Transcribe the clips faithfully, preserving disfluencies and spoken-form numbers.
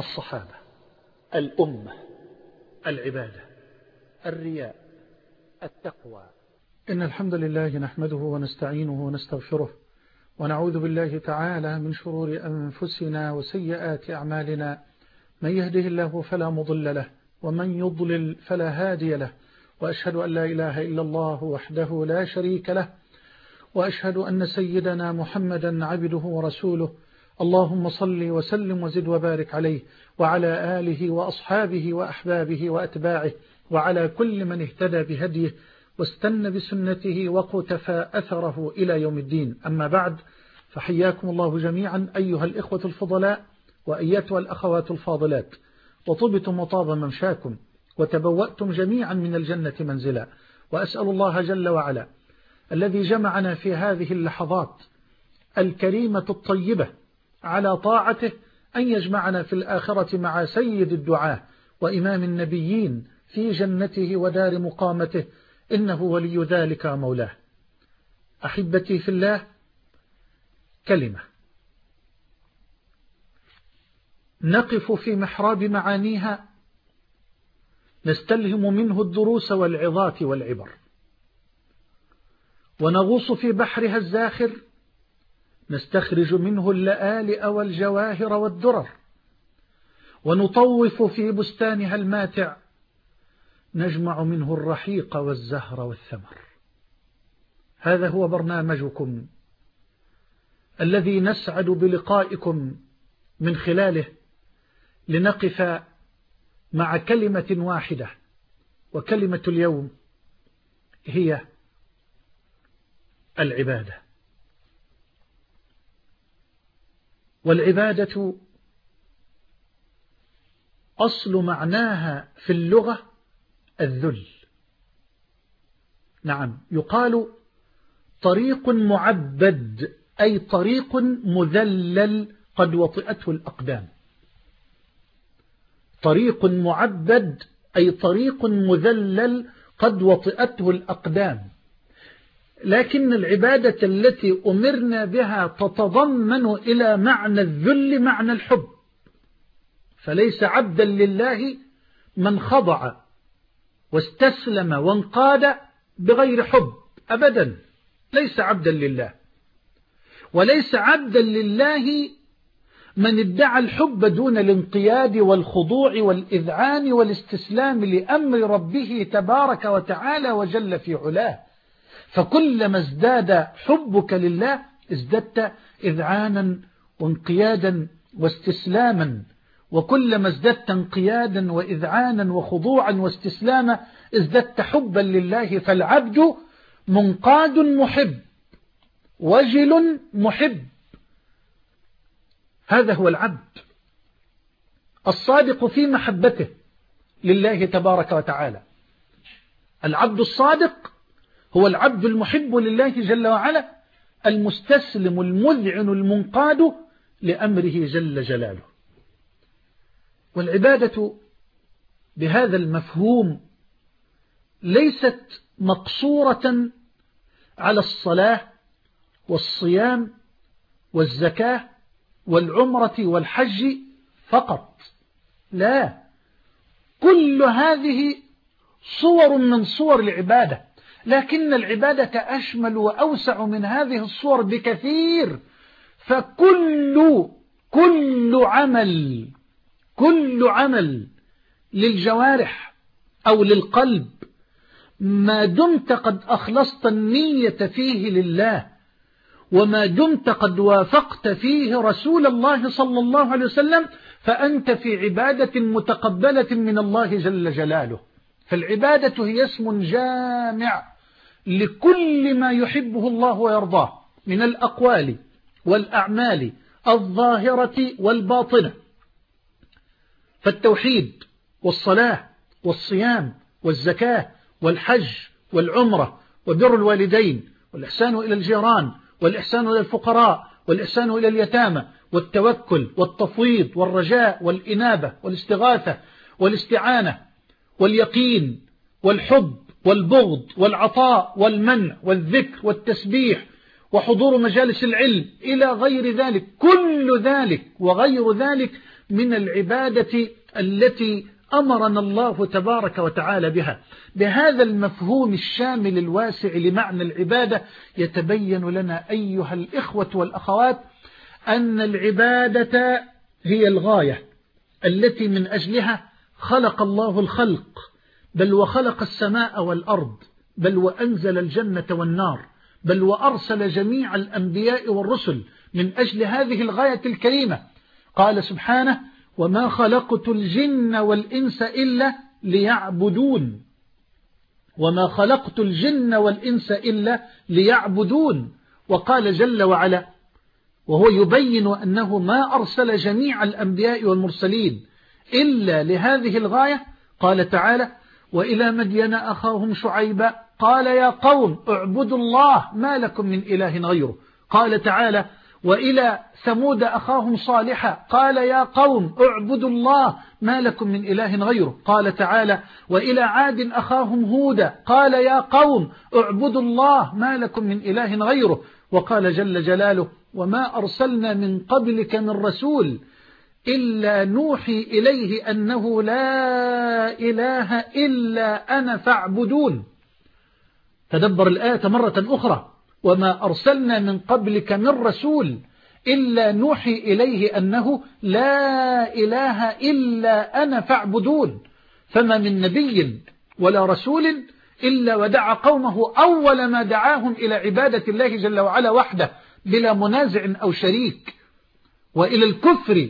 الصحابة، الأمة، العبادة، الرياء، التقوى. إن الحمد لله نحمده ونستعينه ونستغفره، ونعوذ بالله تعالى من شرور أنفسنا وسيئات أعمالنا. من يهده الله فلا مضل له، ومن يضلل فلا هادي له، وأشهد أن لا إله إلا الله وحده لا شريك له، وأشهد أن سيدنا محمدا عبده ورسوله. اللهم صل وسلم وزد وبارك عليه وعلى آله وأصحابه وأحبابه وأتباعه، وعلى كل من اهتدى بهديه واستنى بسنته وقتفى أثره إلى يوم الدين. أما بعد، فحياكم الله جميعا أيها الإخوة الفضلاء وأيتها الأخوات الفاضلات، وطبتم وطاب ممشاكم، وتبوأتم جميعا من الجنة منزلا. وأسأل الله جل وعلا الذي جمعنا في هذه اللحظات الكريمة الطيبة على طاعته أن يجمعنا في الآخرة مع سيد الدعاة وإمام النبيين في جنته ودار مقامته، إنه ولي ذلك مولاه. أحبتي في الله، كلمة نقف في محراب معانيها نستلهم منه الدروس والعظات والعبر، ونغوص في بحرها الزاخر نستخرج منه اللآلئ والجواهر والدرر، ونطوف في بستانها الماتع نجمع منه الرحيق والزهر والثمر. هذا هو برنامجكم الذي نسعد بلقائكم من خلاله لنقف مع كلمة واحدة، وكلمة اليوم هي العبادة. والعبادة أصل معناها في اللغة الذل. نعم، يقال طريق معبد، أي طريق مذلل قد وطئته الأقدام. طريق معبد أي طريق مذلل قد وطئته الأقدام. لكن العبادة التي أمرنا بها تتضمن إلى معنى الذل معنى الحب، فليس عبدا لله من خضع واستسلم وانقاد بغير حب أبدا، ليس عبدا لله. وليس عبدا لله من ادعى الحب دون الانقياد والخضوع والإذعان والاستسلام لأمر ربه تبارك وتعالى وجل في علاه. فكلما ازداد حبك لله ازددت إذعانا وانقيادا واستسلاما، وكلما ازددت انقيادا وإذعانا وخضوعا واستسلاما ازددت حبا لله. فالعبد منقاد محب، وجل محب، هذا هو العبد الصادق في محبته لله تبارك وتعالى. العبد الصادق هو العبد المحب لله جل وعلا، المستسلم المذعن المنقاد لأمره جل جلاله. والعبادة بهذا المفهوم ليست مقصورة على الصلاة والصيام والزكاة والعمرة والحج فقط، لا، كل هذه صور من صور العبادة، لكن العبادة أشمل وأوسع من هذه الصور بكثير. فكل كل عمل كل عمل للجوارح أو للقلب ما دمت قد أخلصت النية فيه لله، وما دمت قد وافقت فيه رسول الله صلى الله عليه وسلم، فأنت في عبادة متقبلة من الله جل جلاله. فالعبادة هي اسم جامع لكل ما يحبه الله ويرضاه من الأقوال والأعمال الظاهرة والباطنة. فالتوحيد والصلاة والصيام والزكاة والحج والعمرة وبر الوالدين والإحسان إلى الجيران والإحسان إلى الفقراء والإحسان إلى اليتامى والتوكل والتفويض والرجاء والإنابة والاستغاثة والاستعانة واليقين والحب والبغض والعطاء والمنع والذكر والتسبيح وحضور مجالس العلم إلى غير ذلك، كل ذلك وغير ذلك من العبادة التي أمرنا الله تبارك وتعالى بها. بهذا المفهوم الشامل الواسع لمعنى العبادة يتبين لنا أيها الإخوة والأخوات أن العبادة هي الغاية التي من أجلها خلق الله الخلق، بل وخلق السماء والأرض، بل وأنزل الجنة والنار، بل وأرسل جميع الأنبياء والرسل من أجل هذه الغاية الكريمة. قال سبحانه: وما خلقت الجن والإنس إلا ليعبدون، وما خلقت الجن والإنس إلا ليعبدون. وقال جل وعلا وهو يبين أنه ما أرسل جميع الأنبياء والمرسلين إلا لهذه الغاية، قال تعالى: وإلى مدين أخاهم شعيبا قال يا قوم اعبدوا الله ما لكم من إله غيره. قال تعالى: وإلى ثمود أخاهم صالحا قال يا قوم اعبدوا الله ما لكم من إله غيره. قال تعالى: وإلى عاد أخاهم هودا قال يا قوم اعبدوا الله ما لكم من إله غيره. وقال جل جلاله: وما أرسلنا من قبلك من رسول إلا نوحي إليه أنه لا إله إلا أنا فاعبدون. تدبر الآية مرة أخرى: وما أرسلنا من قبلك من رسول إلا نوحي إليه أنه لا إله إلا أنا فاعبدون. فما من نبي ولا رسول إلا ودعا قومه أول ما دعاهم إلى عبادة الله جل وعلا وحده بلا منازع أو شريك، وإلى الكفر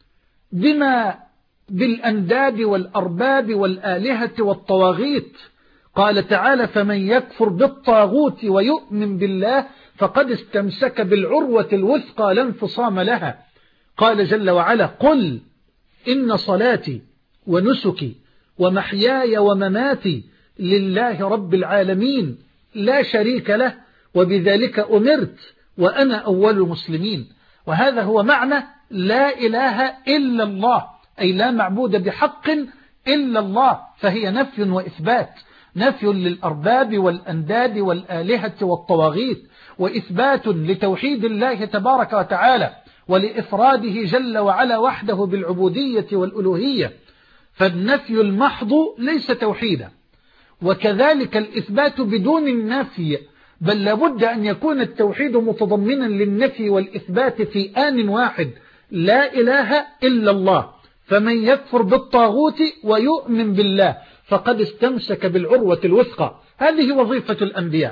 بما بالأنداد والأرباب والآلهة والطواغيت. قال تعالى: فمن يكفر بالطاغوت ويؤمن بالله فقد استمسك بالعروة الوثقى لا انفصام لها. قال جل وعلا: قل إن صلاتي ونسكي ومحياي ومماتي لله رب العالمين لا شريك له وبذلك أمرت وأنا أول المسلمين. وهذا هو معنى لا إله إلا الله، أي لا معبود بحق إلا الله، فهي نفي وإثبات، نفي للأرباب والأنداد والآلهة والطواغيت، وإثبات لتوحيد الله تبارك وتعالى ولإفراده جل وعلا وحده بالعبودية والألوهية. فالنفي المحض ليس توحيدا، وكذلك الإثبات بدون النفي، بل لابد أن يكون التوحيد متضمنا للنفي والإثبات في آن واحد. لا إله إلا الله، فمن يكفر بالطاغوت ويؤمن بالله فقد استمسك بالعروة الوثقى. هذه وظيفة الأنبياء،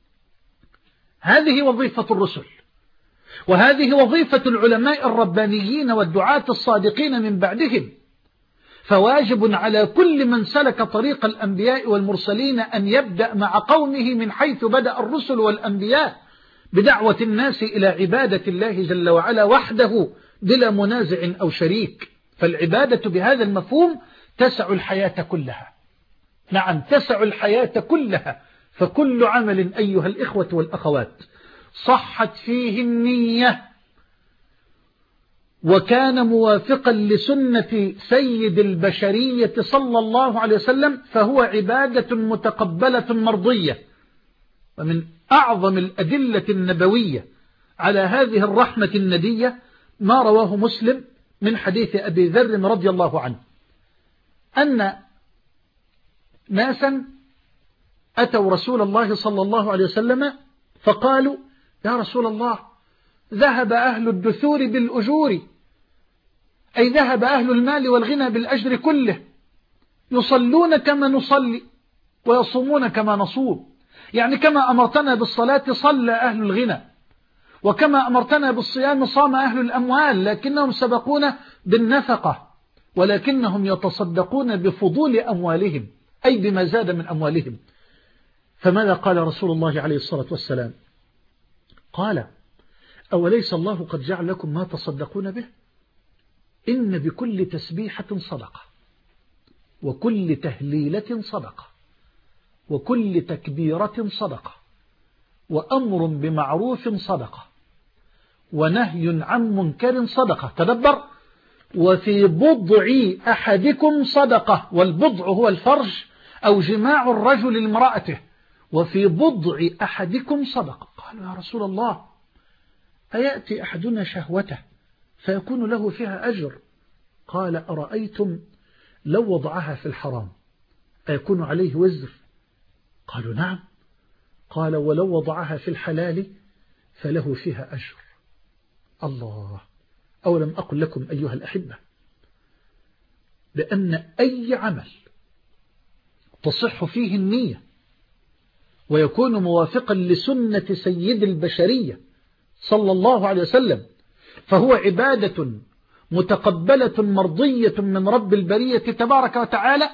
هذه وظيفة الرسل، وهذه وظيفة العلماء الربانيين والدعاة الصادقين من بعدهم. فواجب على كل من سلك طريق الأنبياء والمرسلين أن يبدأ مع قومه من حيث بدأ الرسل والأنبياء، بدعوة الناس إلى عبادة الله جل وعلا وحده بلا منازع أو شريك. فالعبادة بهذا المفهوم تسع الحياة كلها، نعم تسع الحياة كلها. فكل عمل أيها الإخوة والأخوات صحت فيه النية وكان موافقا لسنة سيد البشرية صلى الله عليه وسلم فهو عبادة متقبلة مرضية. ومن أعظم الأدلة النبوية على هذه الرحمة الندية ما رواه مسلم من حديث أبي ذر رضي الله عنه أن ناسا أتوا رسول الله صلى الله عليه وسلم فقالوا: يا رسول الله، ذهب أهل الدثور بالأجور، أي ذهب أهل المال والغنى بالأجر كله، يصلون كما نصلي ويصومون كما نصوم، يعني كما أمرتنا بالصلاة صلى أهل الغنى، وكما أمرتنا بالصيام صام أهل الأموال، لكنهم سبقونا بالنفقة، ولكنهم يتصدقون بفضول أموالهم، أي بما زاد من أموالهم. فماذا قال رسول الله عليه الصلاة والسلام؟ قال: أوليس الله قد جعل لكم ما تصدقون به؟ إن بكل تسبيحة صدقة، وكل تهليلة صدقة، وكل تكبيرة صدقة، وأمر بمعروف صدقة، ونهي عن منكر صدقة. تدبر: وفي بضع أحدكم صدقة، والبضع هو الفرج أو جماع الرجل لامرأته، وفي بضع أحدكم صدقة. قالوا: يا رسول الله، أيأتي أحدنا شهوته فيكون له فيها أجر قال أرأيتم لو وضعها في الحرام أيكون عليه وزر؟ قالوا نعم. قال ولو وضعها في الحلال فله فيها أجر. الله. أولم أقل لكم أيها الأحبة بأن أي عمل تصح فيه النية ويكون موافقا لسنة سيد البشرية صلى الله عليه وسلم فهو عبادة متقبلة مرضية من رب البرية تبارك وتعالى،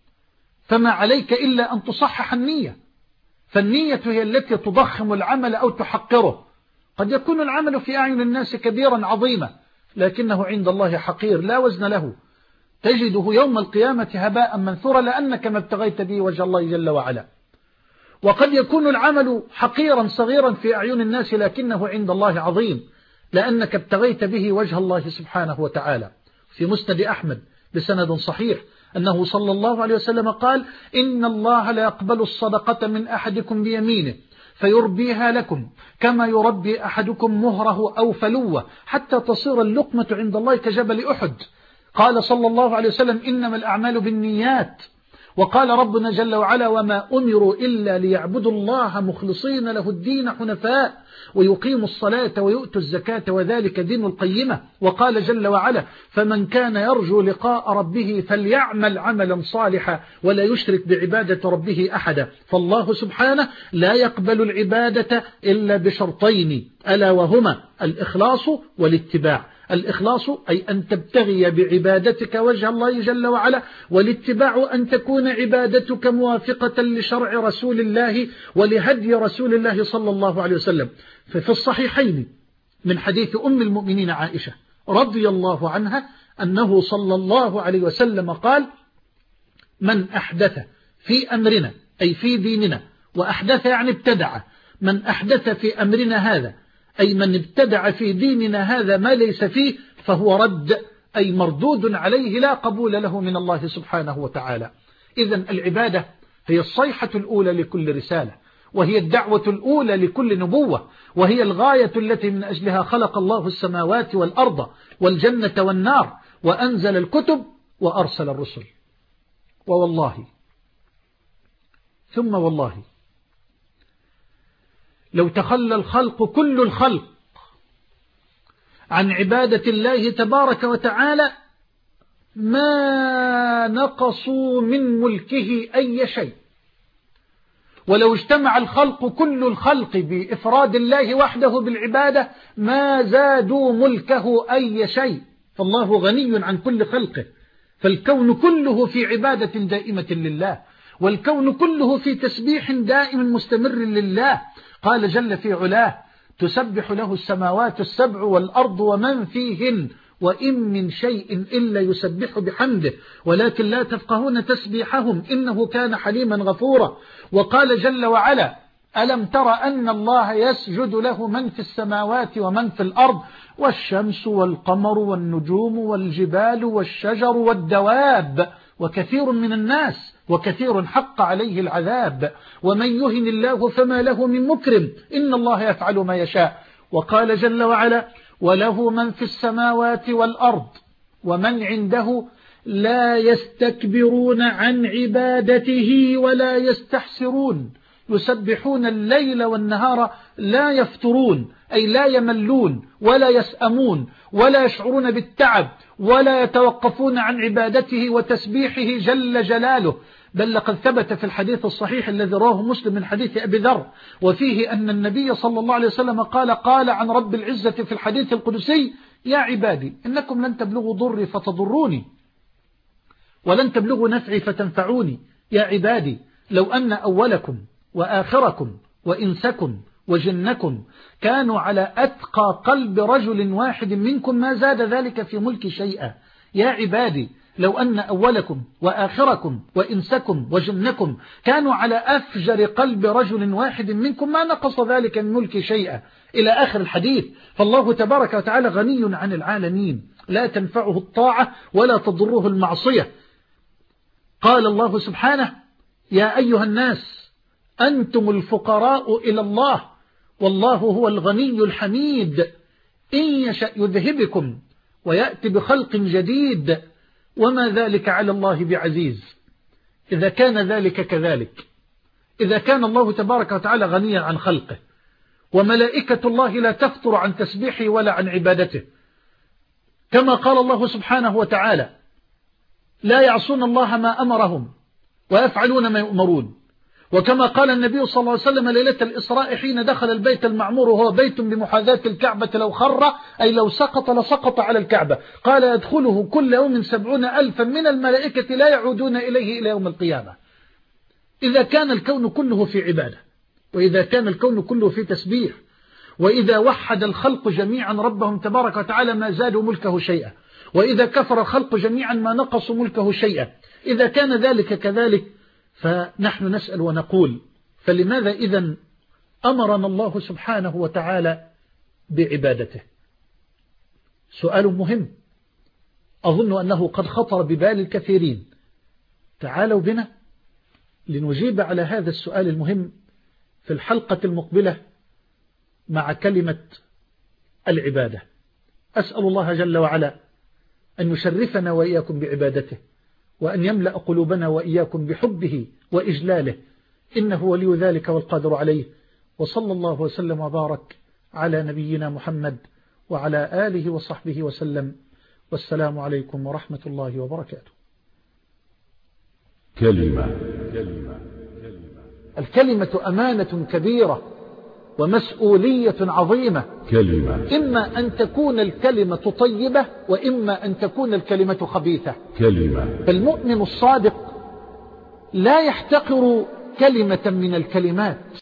فما عليك إلا أن تصحح النية. فالنية هي التي تضخم العمل أو تحقره. قد يكون العمل في أعين الناس كبيرا عظيما لكنه عند الله حقير لا وزن له، تجده يوم القيامة هباء منثورا لأنك ما ابتغيت به وجه الله جل وعلا. وقد يكون العمل حقيرا صغيرا في أعين الناس لكنه عند الله عظيم لأنك ابتغيت به وجه الله سبحانه وتعالى. في مسند أحمد بسند صحيح أنه صلى الله عليه وسلم قال إن الله لا يقبل الصدقة من أحدكم بيمينه فيربيها لكم كما يربي أحدكم مهره أو فلوه حتى تصير اللقمة عند الله كجبل أحد. قال صلى الله عليه وسلم إنما الأعمال بالنيات. وقال ربنا جل وعلا وما أمروا إلا ليعبدوا الله مخلصين له الدين حنفاء ويقيموا الصلاة ويؤتوا الزكاة وذلك دين القيمة. وقال جل وعلا فمن كان يرجو لقاء ربه فليعمل عملا صالحا ولا يشرك بعبادة ربه أحدا. فالله سبحانه لا يقبل العبادة إلا بشرطين ألا وهما الإخلاص والاتباع. الإخلاص أي أن تبتغي بعبادتك وجه الله جل وعلا، والاتباع أن تكون عبادتك موافقة لشرع رسول الله ولهدي رسول الله صلى الله عليه وسلم. ففي الصحيحين من حديث أم المؤمنين عائشة رضي الله عنها أنه صلى الله عليه وسلم قال من أحدث في أمرنا أي في ديننا، وأحدث يعني ابتدع، من أحدث في أمرنا هذا أي من ابتدع في ديننا هذا ما ليس فيه فهو رد أي مردود عليه لا قبول له من الله سبحانه وتعالى. إذن العبادة هي الصيحة الأولى لكل رسالة، وهي الدعوة الأولى لكل نبوة، وهي الغاية التي من أجلها خلق الله السماوات والأرض والجنة والنار وأنزل الكتب وأرسل الرسل. ووالله ثم والله لو تخلى الخلق كل الخلق عن عبادة الله تبارك وتعالى ما نقصوا من ملكه أي شيء. ولو اجتمع الخلق كل الخلق بإفراد الله وحده بالعبادة ما زادوا ملكه أي شيء، فالله غني عن كل خلقه. فالكون كله في عبادة دائمة لله، والكون كله في تسبيح دائم مستمر لله. قال جل في علاه تسبح له السماوات السبع والأرض ومن فيهن وإن من شيء إلا يسبح بحمده ولكن لا تفقهون تسبيحهم إنه كان حليما غفورا. وقال جل وعلا ألم تر أن الله يسجد له من في السماوات ومن في الأرض والشمس والقمر والنجوم والجبال والشجر والدواب وكثير من الناس وكثير حق عليه العذاب ومن يهن الله فما له من مكرم إن الله يفعل ما يشاء. وقال جل وعلا وله من في السماوات والأرض ومن عنده لا يستكبرون عن عبادته ولا يستحسرون يسبحون الليل والنهار لا يفترون أي لا يملون ولا يسأمون ولا يشعرون بالتعب ولا يتوقفون عن عبادته وتسبيحه جل جلاله. بل لقد ثبت في الحديث الصحيح الذي رواه مسلم من حديث أبي ذر وفيه أن النبي صلى الله عليه وسلم قال قال عن رب العزة في الحديث القدسي يا عبادي إنكم لن تبلغوا ضري فتضروني ولن تبلغوا نفعي فتنفعوني. يا عبادي لو أن أولكم وآخركم وإنسكم وجنكم كانوا على أتقى قلب رجل واحد منكم ما زاد ذلك في ملك شيئا. يا عبادي لو أن أولكم وآخركم وإنسكم وجنكم كانوا على أفجر قلب رجل واحد منكم ما نقص ذلك من ملك شيئا إلى آخر الحديث. فالله تبارك وتعالى غني عن العالمين لا تنفعه الطاعة ولا تضره المعصية. قال الله سبحانه يا أيها الناس أنتم الفقراء إلى الله والله هو الغني الحميد إن يشأ يذهبكم ويأتي بخلق جديد، وما ذلك على الله بعزيز. إذا كان ذلك كذلك، إذا كان الله تبارك وتعالى غنيا عن خلقه، وملائكة الله لا تفتر عن تسبيحه ولا عن عبادته، كما قال الله سبحانه وتعالى: لا يعصون الله ما أمرهم ويفعلون ما يؤمرون. وكما قال النبي صلى الله عليه وسلم ليلة الإسراء حين دخل البيت المعمور وهو بيت بمحاذاة الكعبة: لو خر أي لو سقط لسقط على الكعبة. قال: يدخله كل يوم سبعون ألفا من الملائكة لا يعودون إليه إلى يوم القيامة. إذا كان الكون كله في عبادة، وإذا كان الكون كله في تسبيح، وإذا وحد الخلق جميعا ربهم تبارك وتعالى ما زادوا ملكه شيئا، وإذا كفر الخلق جميعا ما نقصوا ملكه شيئا، إذا كان ذلك كذلك، فنحن نسأل ونقول: فلماذا إذن أمرنا الله سبحانه وتعالى بعبادته؟ سؤال مهم أظن أنه قد خطر ببال الكثيرين. تعالوا بنا لنجيب على هذا السؤال المهم في الحلقة المقبلة مع كلمة العبادة. أسأل الله جل وعلا أن يشرفنا وإياكم بعبادته، وأن يملأ قلوبنا وإياكم بحبه وإجلاله، إنه ولي ذلك والقادر عليه. وصلى الله وسلم وبارك على نبينا محمد وعلى آله وصحبه وسلم، والسلام عليكم ورحمة الله وبركاته. كلمة الكلمة أمانة كبيرة ومسؤولية عظيمة. كلمة إما أن تكون الكلمة طيبة، وإما أن تكون الكلمة خبيثة. كلمة فالمؤمن الصادق لا يحتقر كلمة من الكلمات،